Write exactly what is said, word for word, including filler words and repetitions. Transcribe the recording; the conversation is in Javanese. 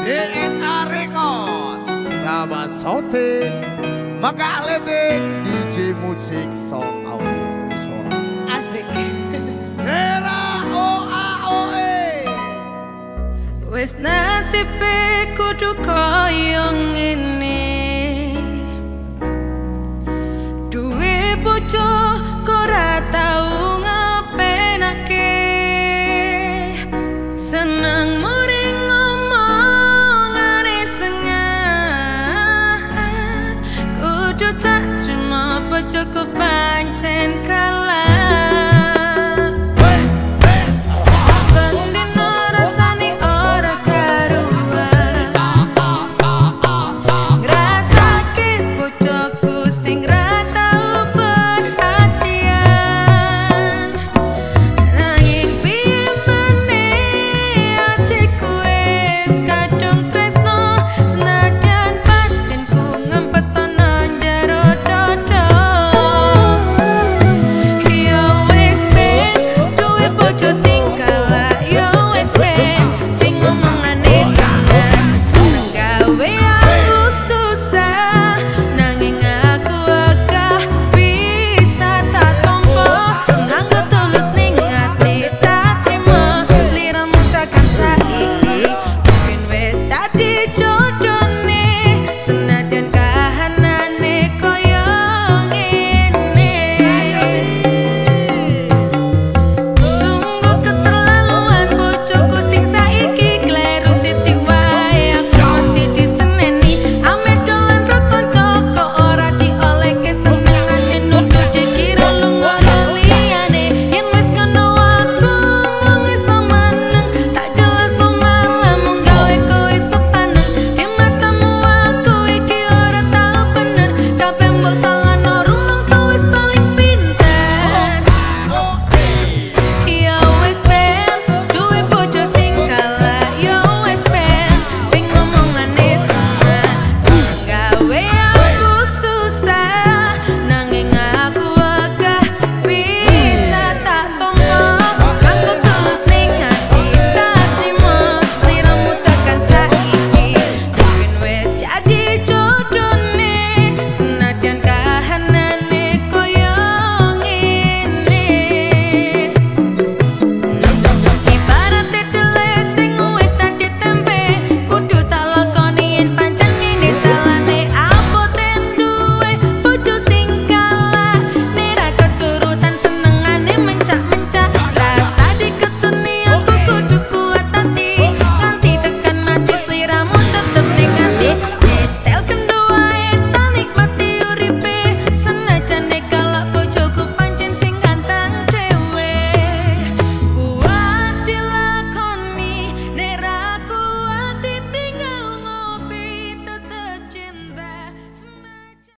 D S A Record sama Sote Megah Letik D J musik song audio suara asik. Sera O A O E Wes nasibe kudu koyo ngene. Duwe bojo kok ora tau ngapenake. Seneng muring ngomongane sengah. Kudu tak terima bojoku.